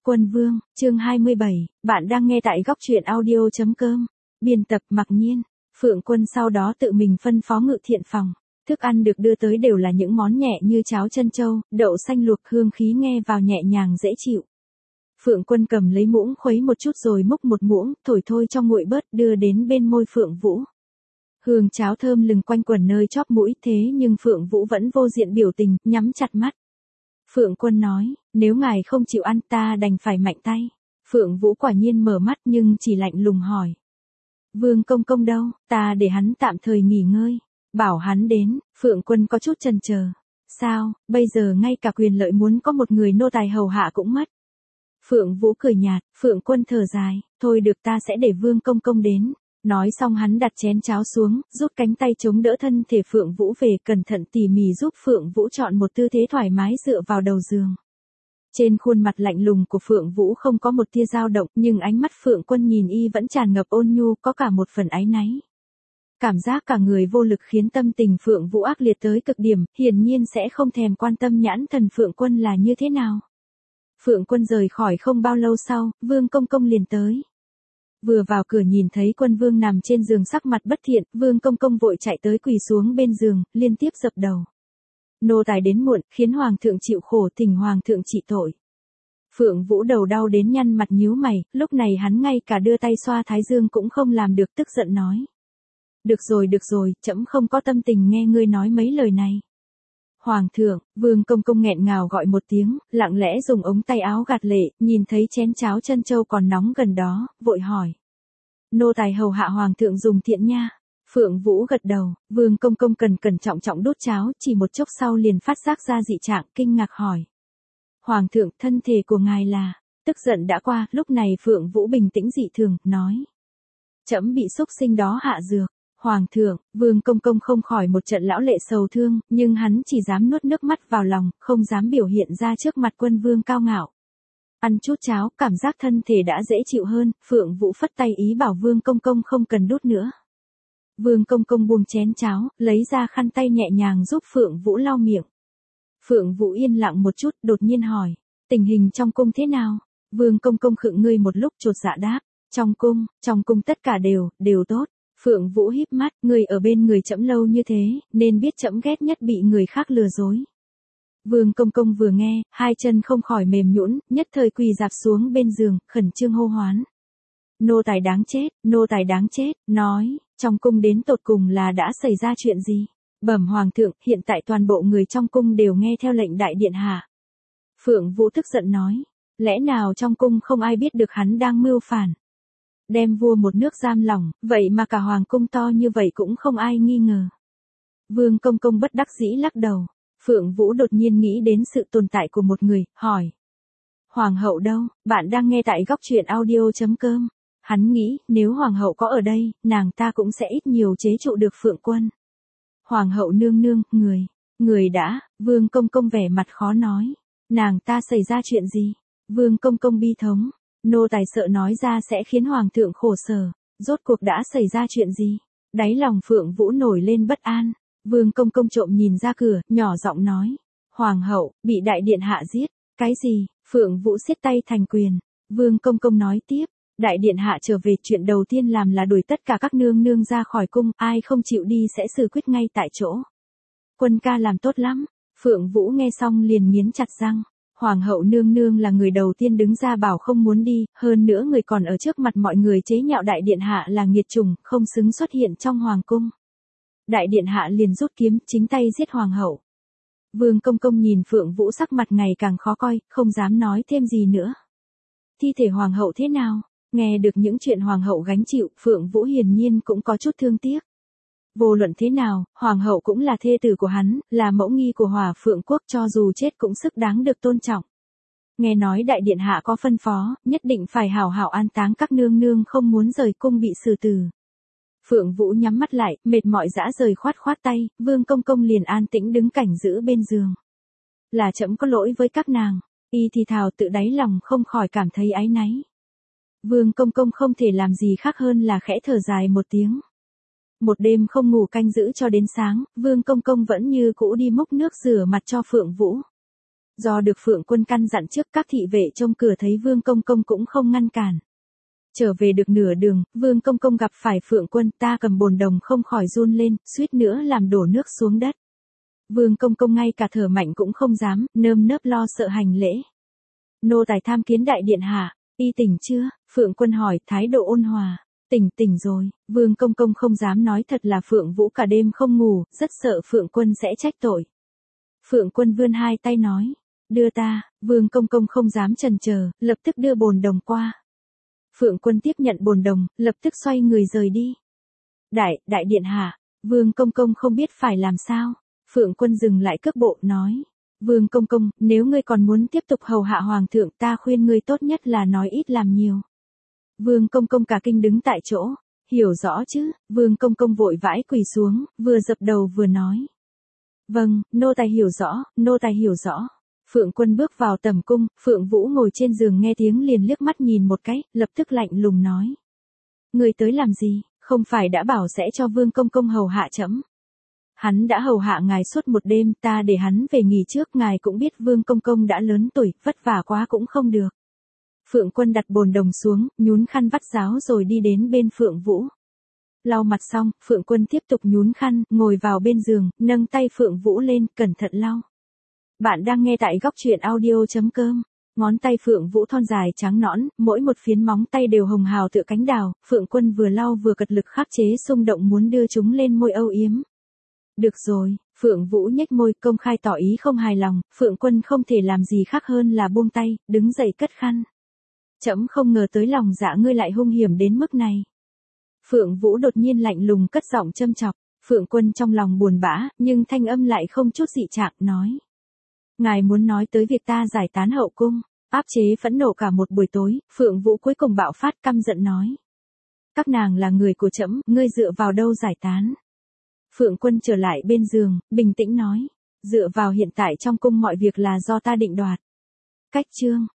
Quân Vương, chương 27, bạn đang nghe tại góc truyện audio.com. Biên tập Mặc Nhiên. Phượng Quân sau đó tự mình phân phó ngự thiện phòng. Thức ăn được đưa tới đều là những món nhẹ như cháo chân châu, đậu xanh luộc, hương khí nghe vào nhẹ nhàng dễ chịu. Phượng Quân cầm lấy muỗng khuấy một chút rồi múc một muỗng, thổi thôi cho nguội bớt, đưa đến bên môi Phượng Vũ. Hương cháo thơm lừng quanh quẩn nơi chóp mũi, thế nhưng Phượng Vũ vẫn vô diện biểu tình, nhắm chặt mắt. Phượng Quân nói, nếu ngài không chịu ăn ta đành phải mạnh tay. Phượng Vũ quả nhiên mở mắt nhưng chỉ lạnh lùng hỏi. Vương công công đâu, ta để hắn tạm thời nghỉ ngơi. Bảo hắn đến. Phượng Quân có chút chần chờ. Sao, bây giờ ngay cả quyền lợi muốn có một người nô tài hầu hạ cũng mất. Phượng Vũ cười nhạt, Phượng Quân thở dài, thôi được ta sẽ để Vương công công đến. Nói xong hắn đặt chén cháo xuống, rút cánh tay chống đỡ thân thể Phượng Vũ về, cẩn thận tỉ mỉ giúp Phượng Vũ chọn một tư thế thoải mái dựa vào đầu giường. Trên khuôn mặt lạnh lùng của Phượng Vũ không có một tia dao động, nhưng ánh mắt Phượng Quân nhìn y vẫn tràn ngập ôn nhu, có cả một phần áy náy. Cảm giác cả người vô lực khiến tâm tình Phượng Vũ ác liệt tới cực điểm, hiển nhiên sẽ không thèm quan tâm nhãn thần Phượng Quân là như thế nào. Phượng Quân rời khỏi không bao lâu sau, Vương công công liền tới. Vừa vào cửa nhìn thấy Quân Vương nằm trên giường sắc mặt bất thiện, Vương công công vội chạy tới quỳ xuống bên giường, liên tiếp dập đầu. Nô tài đến muộn, khiến hoàng thượng chịu khổ, thỉnh hoàng thượng trị tội. Phượng Vũ đầu đau đến nhăn mặt nhíu mày, lúc này hắn ngay cả đưa tay xoa thái dương cũng không làm được, tức giận nói. Được rồi, trẫm không có tâm tình nghe ngươi nói mấy lời này. Hoàng thượng, Vương công công nghẹn ngào gọi một tiếng, lặng lẽ dùng ống tay áo gạt lệ, nhìn thấy chén cháo chân châu còn nóng gần đó, vội hỏi. Nô tài hầu hạ hoàng thượng dùng thiện nha. Phượng Vũ gật đầu, Vương công công cẩn trọng đút cháo, chỉ một chốc sau liền phát giác ra dị trạng, kinh ngạc hỏi. Hoàng thượng, thân thể của ngài là, tức giận đã qua, lúc này Phượng Vũ bình tĩnh dị thường, nói. Trẫm bị xúc sinh đó hạ dược. Hoàng thượng, Vương công công không khỏi một trận lão lệ sầu thương, nhưng hắn chỉ dám nuốt nước mắt vào lòng, không dám biểu hiện ra trước mặt Quân Vương cao ngạo. Ăn chút cháo, cảm giác thân thể đã dễ chịu hơn, Phượng Vũ phất tay ý bảo Vương công công không cần đút nữa. Vương công công buông chén cháo, lấy ra khăn tay nhẹ nhàng giúp Phượng Vũ lau miệng. Phượng Vũ yên lặng một chút, đột nhiên hỏi, tình hình trong cung thế nào? Vương công công khựng ngươi một lúc chột dạ đáp, trong cung tất cả đều tốt. Phượng Vũ híp mắt, người ở bên người trẫm lâu như thế, nên biết trẫm ghét nhất bị người khác lừa dối. Vương công công vừa nghe, hai chân không khỏi mềm nhũn, nhất thời quỳ rạp xuống bên giường, khẩn trương hô hoán. Nô tài đáng chết, nói, trong cung đến tột cùng là đã xảy ra chuyện gì? Bẩm hoàng thượng, hiện tại toàn bộ người trong cung đều nghe theo lệnh đại điện hạ. Phượng Vũ tức giận nói, lẽ nào trong cung không ai biết được hắn đang mưu phản? Đem vua một nước giam lỏng, vậy mà cả hoàng cung to như vậy cũng không ai nghi ngờ. Vương công công bất đắc dĩ lắc đầu. Phượng Vũ đột nhiên nghĩ đến sự tồn tại của một người, hỏi. Hoàng hậu đâu? Bạn đang nghe tại góc truyện audio.com. Hắn nghĩ, nếu hoàng hậu có ở đây, nàng ta cũng sẽ ít nhiều chế trụ được Phượng Quân. Hoàng hậu nương nương, người đã, Vương công công vẻ mặt khó nói. Nàng ta xảy ra chuyện gì? Vương công công bi thống. Nô tài sợ nói ra sẽ khiến hoàng thượng khổ sở, rốt cuộc đã xảy ra chuyện gì? Đáy lòng Phượng Vũ nổi lên bất an. Vương công công trộm nhìn ra cửa, nhỏ giọng nói. Hoàng hậu, bị đại điện hạ giết. Cái gì? Phượng Vũ siết tay thành quyền. Vương công công nói tiếp. Đại điện hạ trở về, chuyện đầu tiên làm là đuổi tất cả các nương nương ra khỏi cung, ai không chịu đi sẽ xử quyết ngay tại chỗ. Quân ca làm tốt lắm. Phượng Vũ nghe xong liền nghiến chặt răng. Hoàng hậu nương nương là người đầu tiên đứng ra bảo không muốn đi, hơn nữa người còn ở trước mặt mọi người chế nhạo đại điện hạ là nghiệt chủng, không xứng xuất hiện trong hoàng cung. Đại điện hạ liền rút kiếm, chính tay giết hoàng hậu. Vương công công nhìn Phượng Vũ sắc mặt ngày càng khó coi, không dám nói thêm gì nữa. Thi thể hoàng hậu thế nào? Nghe được những chuyện hoàng hậu gánh chịu, Phượng Vũ hiển nhiên cũng có chút thương tiếc. Vô luận thế nào, hoàng hậu cũng là thê tử của hắn, là mẫu nghi của Hỏa Phượng quốc, cho dù chết cũng xứng đáng được tôn trọng. Nghe nói đại điện hạ có phân phó, nhất định phải hảo hảo an táng các nương nương không muốn rời cung bị xử tử. Phượng Vũ nhắm mắt lại, mệt mỏi dã rời khoát tay, Vương công công liền an tĩnh đứng cảnh giữ bên giường. Là trẫm có lỗi với các nàng, y thì thào tự đáy lòng không khỏi cảm thấy áy náy. Vương công công không thể làm gì khác hơn là khẽ thở dài một tiếng. Một đêm không ngủ canh giữ cho đến sáng, Vương công công vẫn như cũ đi múc nước rửa mặt cho Phượng Vũ. Do được Phượng Quân căn dặn trước, các thị vệ trông cửa thấy Vương Công Công cũng không ngăn cản. Trở về được nửa đường, Vương Công Công gặp phải Phượng Quân, ta cầm bồn đồng không khỏi run lên, suýt nữa làm đổ nước xuống đất. Vương Công Công ngay cả thở mạnh cũng không dám, nơm nớp lo sợ hành lễ. Nô tài tham kiến đại điện hạ, y tỉnh chưa? Phượng Quân hỏi, thái độ ôn hòa. Tỉnh rồi. Vương Công Công không dám nói thật là Phượng Vũ cả đêm không ngủ, rất sợ Phượng Quân sẽ trách tội. Phượng Quân vươn hai tay nói, đưa ta. Vương Công Công không dám chần chờ, lập tức đưa bồn đồng qua. Phượng Quân tiếp nhận bồn đồng, lập tức xoay người rời đi. Đại điện hạ. Vương Công Công không biết phải làm sao. Phượng Quân dừng lại cước bộ nói, Vương Công Công, nếu ngươi còn muốn tiếp tục hầu hạ hoàng thượng, ta khuyên ngươi tốt nhất là nói ít làm nhiều. Vương Công Công cả kinh đứng tại chỗ, hiểu rõ chứ? Vương Công Công vội vãi quỳ xuống, vừa dập đầu vừa nói, vâng, nô tài hiểu rõ, nô tài hiểu rõ. Phượng Quân bước vào tầm cung, Phượng Vũ ngồi trên giường nghe tiếng liền liếc mắt nhìn một cái, lập tức lạnh lùng nói, ngươi tới làm gì? Không phải đã bảo sẽ cho Vương Công Công hầu hạ trẫm? Hắn đã hầu hạ ngài suốt một đêm, ta để hắn về nghỉ trước, ngài cũng biết Vương Công Công đã lớn tuổi, vất vả quá cũng không được. Phượng Quân đặt bồn đồng xuống, nhún khăn vắt ráo rồi đi đến bên Phượng Vũ. Lau mặt xong, Phượng Quân tiếp tục nhún khăn, ngồi vào bên giường, nâng tay Phượng Vũ lên, cẩn thận lau. Bạn đang nghe tại góc truyện audio.com. Ngón tay Phượng Vũ thon dài trắng nõn, mỗi một phiến móng tay đều hồng hào tựa cánh đào, Phượng Quân vừa lau vừa cật lực khắc chế xung động muốn đưa chúng lên môi âu yếm. Được rồi, Phượng Vũ nhếch môi công khai tỏ ý không hài lòng, Phượng Quân không thể làm gì khác hơn là buông tay, đứng dậy cất khăn. Trẫm không ngờ tới lòng dạ ngươi lại hung hiểm đến mức này. Phượng Vũ đột nhiên lạnh lùng cất giọng châm chọc, Phượng Quân trong lòng buồn bã, nhưng thanh âm lại không chút dị trạng, nói. Ngài muốn nói tới việc ta giải tán hậu cung, áp chế phẫn nộ cả một buổi tối, Phượng Vũ cuối cùng bạo phát căm giận nói. Các nàng là người của trẫm, ngươi dựa vào đâu giải tán? Phượng Quân trở lại bên giường, bình tĩnh nói. Dựa vào hiện tại trong cung mọi việc là do ta định đoạt. Cách chương.